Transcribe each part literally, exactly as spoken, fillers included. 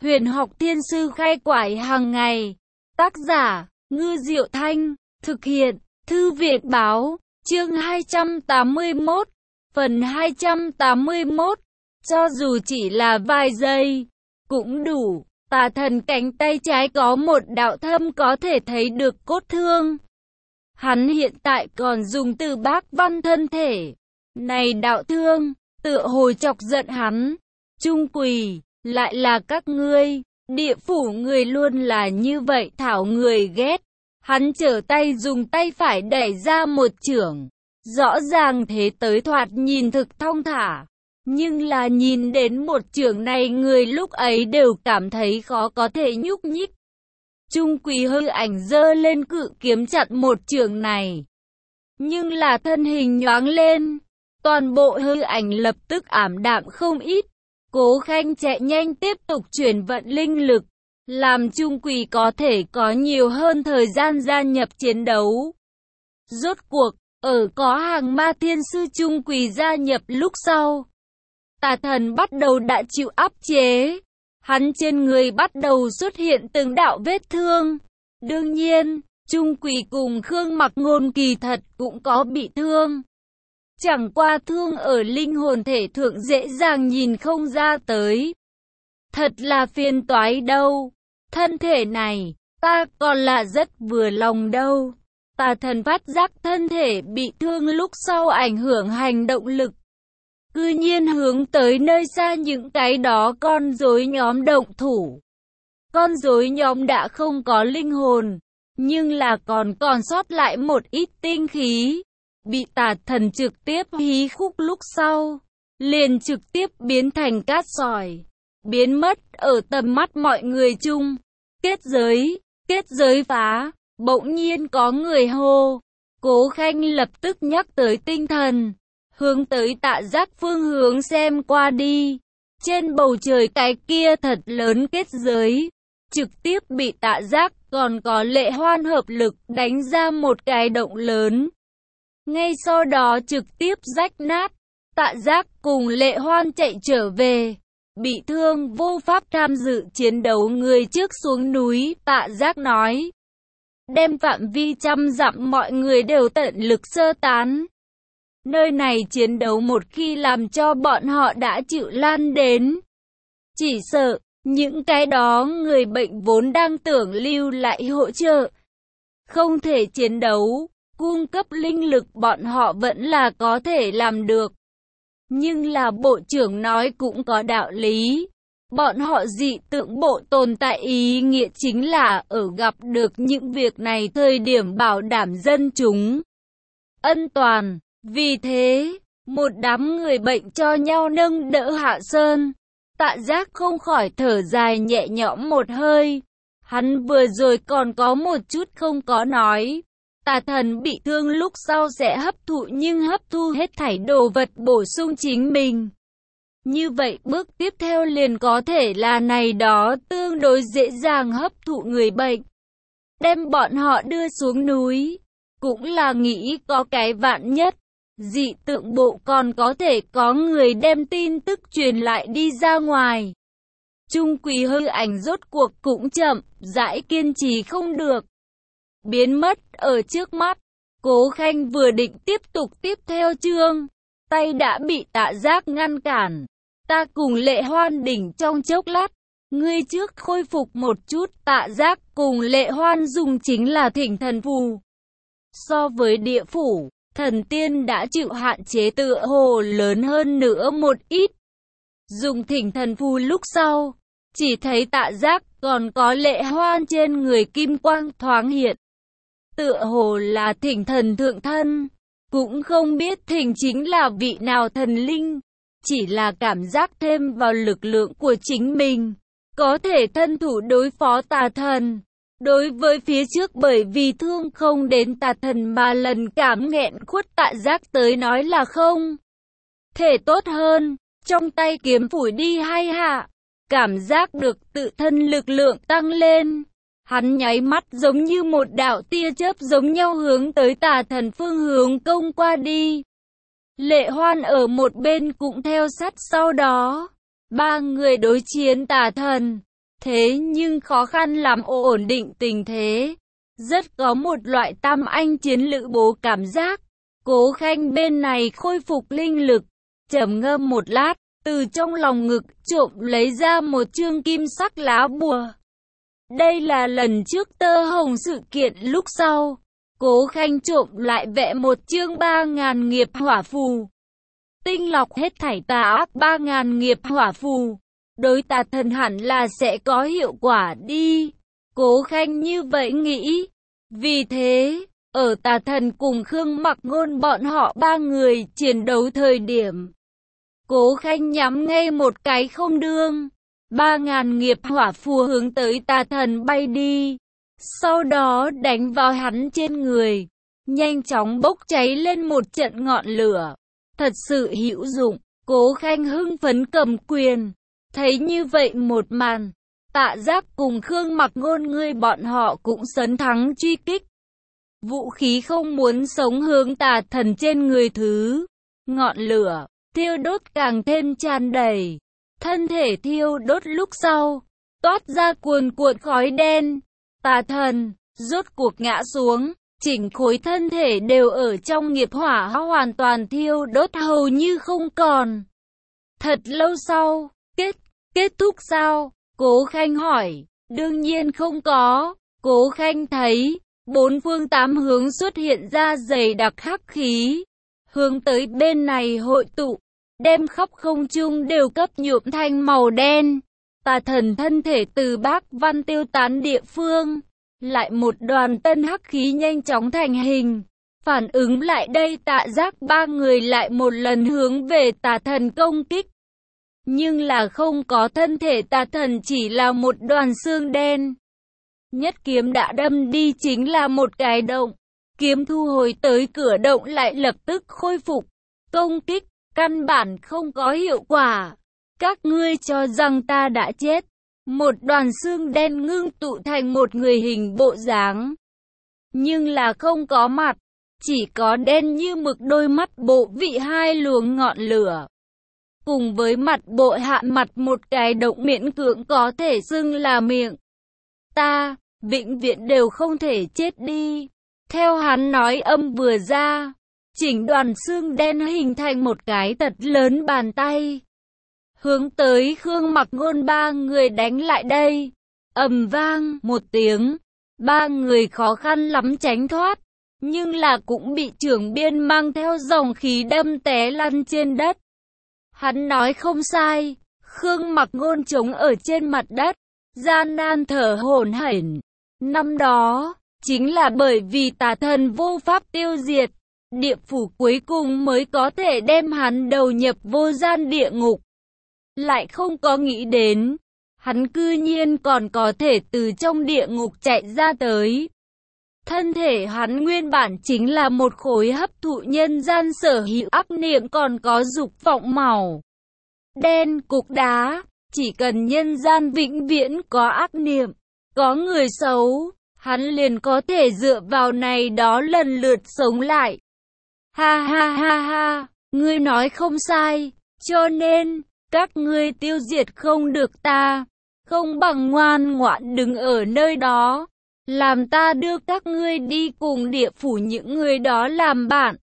Huyền học thiên sư khai quải hàng ngày. Tác giả, Ngư Diệu Thanh. Thực hiện, Thư viện Báo. Chương hai trăm tám mươi mốt. Phần hai trăm tám mươi mốt. Cho dù chỉ là vài giây, cũng đủ. Tà thần cánh tay trái có một đạo thâm có thể thấy được cốt thương. Hắn hiện tại còn dùng từ bác văn thân thể. Này đạo thương, tựa hồ chọc giận hắn. Trung quỳ, lại là các ngươi. Địa phủ người luôn là như vậy thảo người ghét. Hắn trở tay dùng tay phải đẩy ra một chưởng. Rõ ràng thế tới thoạt nhìn thực thong thả. Nhưng là nhìn đến một chưởng này người lúc ấy đều cảm thấy khó có thể nhúc nhích. Trung quỳ hư ảnh giơ lên cự kiếm chặn một chưởng này. Nhưng là thân hình nhoáng lên. Toàn bộ hư ảnh lập tức ảm đạm không ít. Cố Khanh chạy nhanh tiếp tục chuyển vận linh lực. Làm Trung quỳ có thể có nhiều hơn thời gian gia nhập chiến đấu. Rốt cuộc, ở có hàng ma thiên sư Trung quỳ gia nhập lúc sau. Tà thần bắt đầu đã chịu áp chế. Hắn trên người bắt đầu xuất hiện từng đạo vết thương. Đương nhiên, Trung quỳ cùng Khương Mặc Ngôn kỳ thật cũng có bị thương. Chẳng qua thương ở linh hồn thể thượng dễ dàng nhìn không ra tới. Thật là phiền toái đâu. Thân thể này, ta còn là rất vừa lòng đâu. Tà thần phát giác thân thể bị thương lúc sau ảnh hưởng hành động lực. Cư nhiên hướng tới nơi xa những cái đó con rối nhóm động thủ. Con rối nhóm đã không có linh hồn, nhưng là còn còn sót lại một ít tinh khí. Bị tà thần trực tiếp hí khúc lúc sau, liền trực tiếp biến thành cát sỏi, biến mất ở tầm mắt mọi người chung. Kết giới, kết giới phá, bỗng nhiên có người hô. Cố Khanh lập tức nhắc tới tinh thần, hướng tới Tạ Giác phương hướng xem qua đi. Trên bầu trời cái kia thật lớn kết giới, trực tiếp bị Tạ Giác còn có Lệ Hoan hợp lực đánh ra một cái động lớn. Ngay sau đó trực tiếp rách nát. Tạ Giác cùng Lệ Hoan chạy trở về. Bị thương vô pháp tham dự chiến đấu người trước xuống núi. Tạ Giác nói, đem phạm vi trăm dặm mọi người đều tận lực sơ tán. Nơi này chiến đấu một khi làm cho bọn họ đã chịu lan đến, chỉ sợ những cái đó người bệnh vốn đang tưởng lưu lại hỗ trợ, không thể chiến đấu, cung cấp linh lực bọn họ vẫn là có thể làm được. Nhưng là bộ trưởng nói cũng có đạo lý. Bọn họ dị tượng bộ tồn tại ý nghĩa chính là ở gặp được những việc này thời điểm bảo đảm dân chúng ân toàn. Vì thế, một đám người bệnh cho nhau nâng đỡ hạ sơn. Tạ Giác không khỏi thở dài nhẹ nhõm một hơi. Hắn vừa rồi còn có một chút không có nói. Tà thần bị thương lúc sau sẽ hấp thụ nhưng hấp thu hết thảy đồ vật bổ sung chính mình. Như vậy bước tiếp theo liền có thể là này đó tương đối dễ dàng hấp thụ người bệnh. Đem bọn họ đưa xuống núi. Cũng là nghĩ có cái vạn nhất. Dị tượng bộ còn có thể có người đem tin tức truyền lại đi ra ngoài. Trung quỳ hư ảnh rốt cuộc cũng chậm, rãi kiên trì không được. Biến mất ở trước mắt. Cố Khanh vừa định tiếp tục tiếp theo chương, tay đã bị Tạ Giác ngăn cản. Ta cùng Lệ Hoan đỉnh trong chốc lát. Ngươi trước khôi phục một chút. Tạ Giác cùng Lệ Hoan dùng chính là thỉnh thần phù. So với địa phủ, thần tiên đã chịu hạn chế tựa hồ lớn hơn nữa một ít. Dùng thỉnh thần phù lúc sau, chỉ thấy Tạ Giác còn có Lệ Hoan trên người kim quang thoáng hiện. Tựa hồ là thỉnh thần thượng thân, cũng không biết thỉnh chính là vị nào thần linh, chỉ là cảm giác thêm vào lực lượng của chính mình, có thể thân thủ đối phó tà thần. Đối với phía trước bởi vì thương không đến tà thần mà lần cảm nghẹn khuất Tạ Giác tới nói là không thể tốt hơn, trong tay kiếm phủi đi hai hạ, cảm giác được tự thân lực lượng tăng lên. Hắn nháy mắt giống như một đạo tia chớp giống nhau hướng tới tà thần phương hướng công qua đi. Lệ Hoan ở một bên cũng theo sát sau đó. Ba người đối chiến tà thần. thế nhưng khó khăn làm ổn định tình thế. Rất có một loại tam anh chiến lữ bố cảm giác. Cố Khanh bên này khôi phục linh lực, trầm ngâm một lát, từ trong lòng ngực trộm lấy ra một chương kim sắc lá bùa. Đây là lần trước tơ hồng sự kiện lúc sau. Cố Khanh trộm lại vẽ một chương ba ngàn nghiệp hỏa phù. Tinh lọc hết thảy tà ác ba ngàn nghiệp hỏa phù. Đối tà thần hẳn là sẽ có hiệu quả đi. Cố Khanh như vậy nghĩ. Vì thế, ở tà thần cùng Khương Mặc Ngôn bọn họ ba người chiến đấu thời điểm, Cố Khanh nhắm ngay một cái không đương. Ba ngàn nghiệp hỏa phù hướng tới tà thần bay đi. Sau đó đánh vào hắn trên người. Nhanh chóng bốc cháy lên một trận ngọn lửa. Thật sự hữu dụng. Cố Khanh hưng phấn cầm quyền. Thấy như vậy một màn, Tạ Giác cùng Khương Mặc Ngôn người bọn họ cũng sấn thắng truy kích. Vũ khí không muốn sống hướng tà thần trên người thứ. Ngọn lửa, thiêu đốt càng thêm tràn đầy. Thân thể thiêu đốt lúc sau, toát ra cuồn cuộn khói đen. Tà thần, rốt cuộc ngã xuống, chỉnh khối thân thể đều ở trong nghiệp hỏa hoàn toàn thiêu đốt hầu như không còn. Thật lâu sau, kết, kết thúc sao? Cố Khanh hỏi. Đương nhiên không có. Cố Khanh thấy, bốn phương tám hướng xuất hiện ra dày đặc hắc khí, hướng tới bên này hội tụ, đem khắp không trung đều cấp nhuộm thành màu đen. Tà thần thân thể từ Bác Văn tiêu tán địa phương, lại một đoàn tân hắc khí nhanh chóng thành hình. Phản ứng lại đây Tạ Giác ba người lại một lần hướng về tà thần công kích. Nhưng là không có thân thể tà thần, chỉ là một đoàn xương đen. Nhất kiếm đã đâm đi chính là một cái động. Kiếm thu hồi tới cửa động lại lập tức khôi phục. Công kích, căn bản không có hiệu quả. Các ngươi cho rằng ta đã chết. Một đoàn xương đen ngưng tụ thành một người hình bộ dáng. Nhưng là không có mặt. Chỉ có đen như mực đôi mắt bộ vị hai luồng ngọn lửa. Cùng với mặt bộ hạ mặt một cái động miễn cưỡng có thể xưng là miệng. Ta, vĩnh viễn đều không thể chết đi. Theo hắn nói âm vừa ra, chỉnh đoàn xương đen hình thành một cái thật lớn bàn tay. Hướng tới Khương Mặc Ngôn ba người đánh lại đây. Ầm vang một tiếng, ba người khó khăn lắm tránh thoát. Nhưng là cũng bị trưởng biên mang theo dòng khí đâm té lăn trên đất. Hắn nói không sai, Khương Mặc Ngôn chống ở trên mặt đất, gian nan thở hổn hển. Năm đó, chính là bởi vì tà thần vô pháp tiêu diệt, địa phủ cuối cùng mới có thể đem hắn đầu nhập vô gian địa ngục. Lại không có nghĩ đến, hắn cư nhiên còn có thể từ trong địa ngục chạy ra tới. Thân thể hắn nguyên bản chính là một khối hấp thụ nhân gian sở hữu ác niệm, còn có dục vọng màu đen cục đá. Chỉ cần nhân gian vĩnh viễn có ác niệm, có người xấu, hắn liền có thể dựa vào này đó lần lượt sống lại. Ha ha ha ha, ngươi nói không sai, cho nên, các ngươi tiêu diệt không được ta, không bằng ngoan ngoãn đứng ở nơi đó. Làm ta đưa các ngươi đi cùng địa phủ những người đó làm bạn.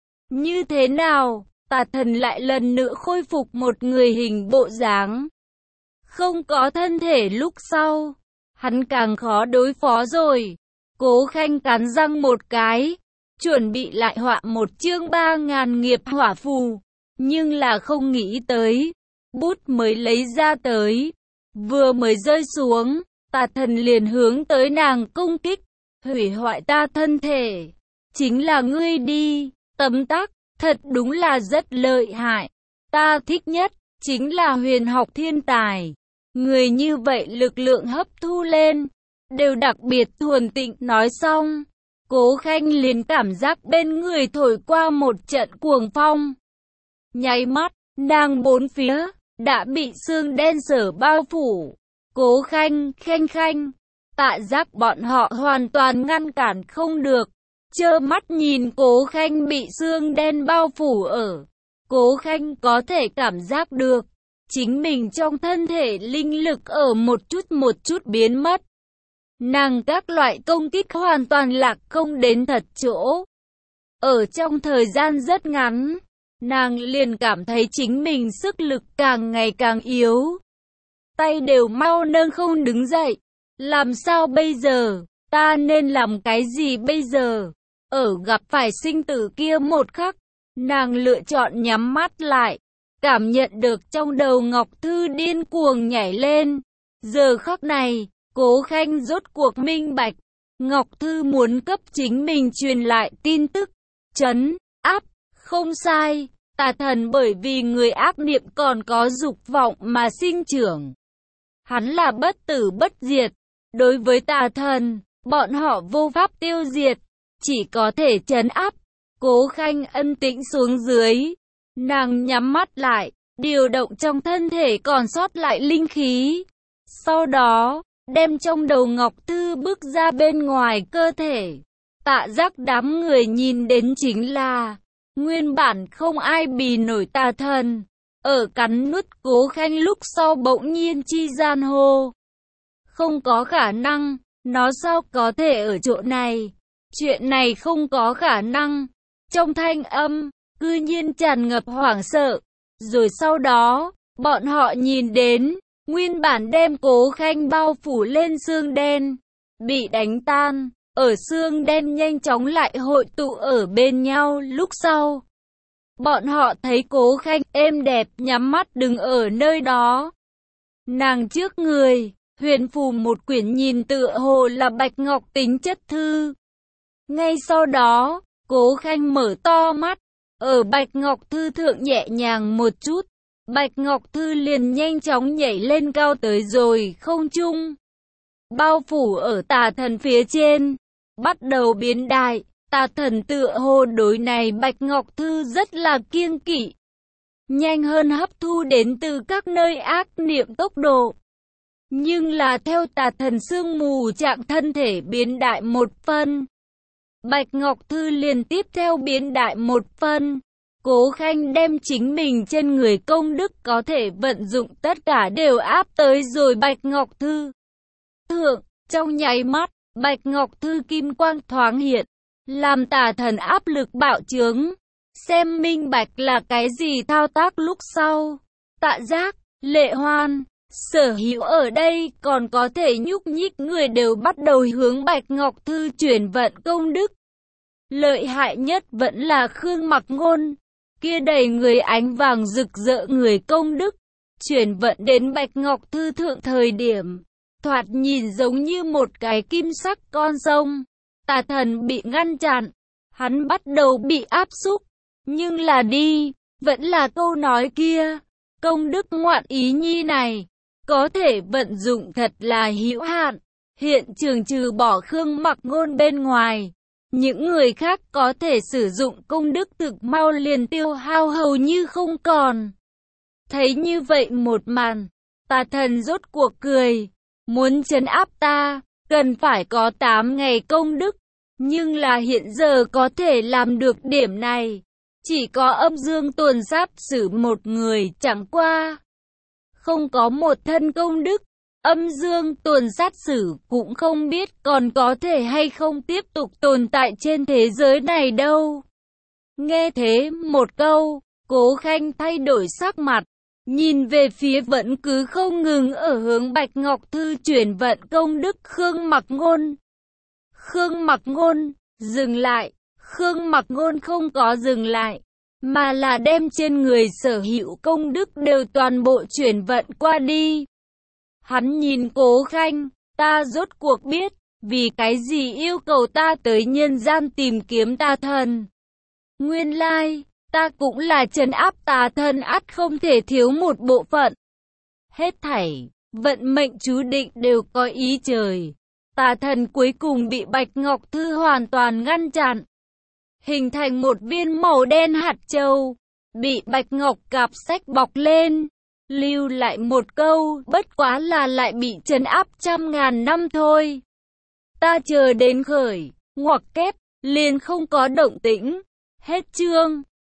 Như thế nào? Tà thần lại lần nữa khôi phục một người hình bộ dáng. Không có thân thể lúc sau, hắn càng khó đối phó rồi. Cố Khanh cắn răng một cái, chuẩn bị lại họa một chương ba ngàn nghiệp hỏa phù. Nhưng là không nghĩ tới, bút mới lấy ra tới, vừa mới rơi xuống, tà thần liền hướng tới nàng công kích, hủy hoại ta thân thể. Chính là ngươi đi, tấm tắc, thật đúng là rất lợi hại. Ta thích nhất, chính là huyền học thiên tài. Người như vậy lực lượng hấp thu lên, đều đặc biệt thuần tịnh. Nói xong, Cố Khanh liền cảm giác bên người thổi qua một trận cuồng phong. Nháy mắt, nàng bốn phía, đã bị sương đen sở bao phủ. Cố Khanh, Khanh Khanh, Tạ Giác bọn họ hoàn toàn ngăn cản không được. Trơ mắt nhìn Cố Khanh bị sương đen bao phủ ở. Cố Khanh có thể cảm giác được, chính mình trong thân thể linh lực ở một chút một chút biến mất. Nàng các loại công kích hoàn toàn lạc không đến thật chỗ. Ở trong thời gian rất ngắn, nàng liền cảm thấy chính mình sức lực càng ngày càng yếu. Tay đều mau nâng không đứng dậy. Làm sao bây giờ? Ta nên làm cái gì bây giờ? Ở gặp phải sinh tử kia một khắc, nàng lựa chọn nhắm mắt lại, cảm nhận được trong đầu Ngọc Thư điên cuồng nhảy lên. Giờ khắc này, Cố Khanh rốt cuộc minh bạch, Ngọc Thư muốn cấp chính mình truyền lại tin tức, trấn áp, không sai, tà thần bởi vì người ác niệm còn có dục vọng mà sinh trưởng. Hắn là bất tử bất diệt, đối với tà thần, bọn họ vô pháp tiêu diệt, chỉ có thể trấn áp. Cố Khanh ân tĩnh xuống dưới, nàng nhắm mắt lại, điều động trong thân thể còn sót lại linh khí. Sau đó, đem trong đầu Ngọc Thư bước ra bên ngoài cơ thể. Tạ Giác đám người nhìn đến chính là, nguyên bản không ai bì nổi tà thần. Ở cắn nuốt Cố Khanh lúc sau bỗng nhiên chi gian hô. Không có khả năng, nó sao có thể ở chỗ này? Chuyện này không có khả năng. Trong thanh âm, cư nhiên tràn ngập hoảng sợ. Rồi sau đó, bọn họ nhìn đến, nguyên bản đem Cố Khanh bao phủ lên xương đen, bị đánh tan, ở xương đen nhanh chóng lại hội tụ ở bên nhau lúc sau. Bọn họ thấy Cố Khanh êm đẹp nhắm mắt đứng ở nơi đó. Nàng trước người, huyền phù một quyển nhìn tựa hồ là bạch ngọc tính chất thư. Ngay sau đó, Cố Khanh mở to mắt, ở bạch ngọc thư thượng nhẹ nhàng một chút. Bạch ngọc thư liền nhanh chóng nhảy lên cao tới rồi không trung. Bao phủ ở tà thần phía trên, bắt đầu biến đại. Tà thần tựa hồ đối này bạch ngọc thư rất là kiêng kỵ. Nhanh hơn hấp thu đến từ các nơi ác niệm tốc độ. Nhưng là theo tà thần sương mù trạng thân thể biến đại một phân. Bạch Ngọc Thư liền tiếp theo biến đại một phân. Cố Khanh đem chính mình trên người công đức có thể vận dụng tất cả đều áp tới rồi Bạch Ngọc Thư. Thượng, trong nháy mắt, Bạch Ngọc Thư kim quang thoáng hiện, làm tà thần áp lực bạo trướng. Xem minh bạch là cái gì thao tác lúc sau. Tạ Giác, Lệ Hoan, sở hữu ở đây còn có thể nhúc nhích người đều bắt đầu hướng Bạch Ngọc Thư chuyển vận công đức. Lợi hại nhất vẫn là Khương Mặc Ngôn, kia đầy người ánh vàng rực rỡ người công đức, chuyển vận đến Bạch Ngọc Thư thượng thời điểm, thoạt nhìn giống như một cái kim sắc con sông. Tà thần bị ngăn chặn, hắn bắt đầu bị áp xúc, nhưng là đi, vẫn là câu nói kia, công đức ngoạn ý nhi này, có thể vận dụng thật là hữu hạn. Hiện trường trừ bỏ Khương Mặc Ngôn bên ngoài, những người khác có thể sử dụng công đức thực mau liền tiêu hao hầu như không còn. Thấy như vậy một màn, tà thần rốt cuộc cười, muốn trấn áp ta, cần phải có tám ngày công đức, nhưng là hiện giờ có thể làm được điểm này, chỉ có âm dương tuần sát sử một người, chẳng qua không có một thân công đức. Âm dương tuần sát sử cũng không biết còn có thể hay không tiếp tục tồn tại trên thế giới này đâu. Nghe thế một câu, Cố Khanh thay đổi sắc mặt, nhìn về phía vẫn cứ không ngừng ở hướng Bạch Ngọc Thư chuyển vận công đức Khương Mặc Ngôn. Khương Mặc Ngôn, dừng lại. Khương Mặc Ngôn không có dừng lại, mà là đem trên người sở hữu công đức đều toàn bộ chuyển vận qua đi. Hắn nhìn Cố Khanh, ta rốt cuộc biết, vì cái gì yêu cầu ta tới nhân gian tìm kiếm tà thần. Nguyên lai, ta cũng là trấn áp tà thần ắt không thể thiếu một bộ phận. Hết thảy, vận mệnh chú định đều có ý trời. Tà thần cuối cùng bị Bạch Ngọc Thư hoàn toàn ngăn chặn, hình thành một viên màu đen hạt châu, bị Bạch Ngọc cặp sách bọc lên. Lưu lại một câu, bất quá là lại bị trấn áp trăm ngàn năm thôi. Ta chờ đến khởi, ngoặc kép, liền không có động tĩnh. Hết chương.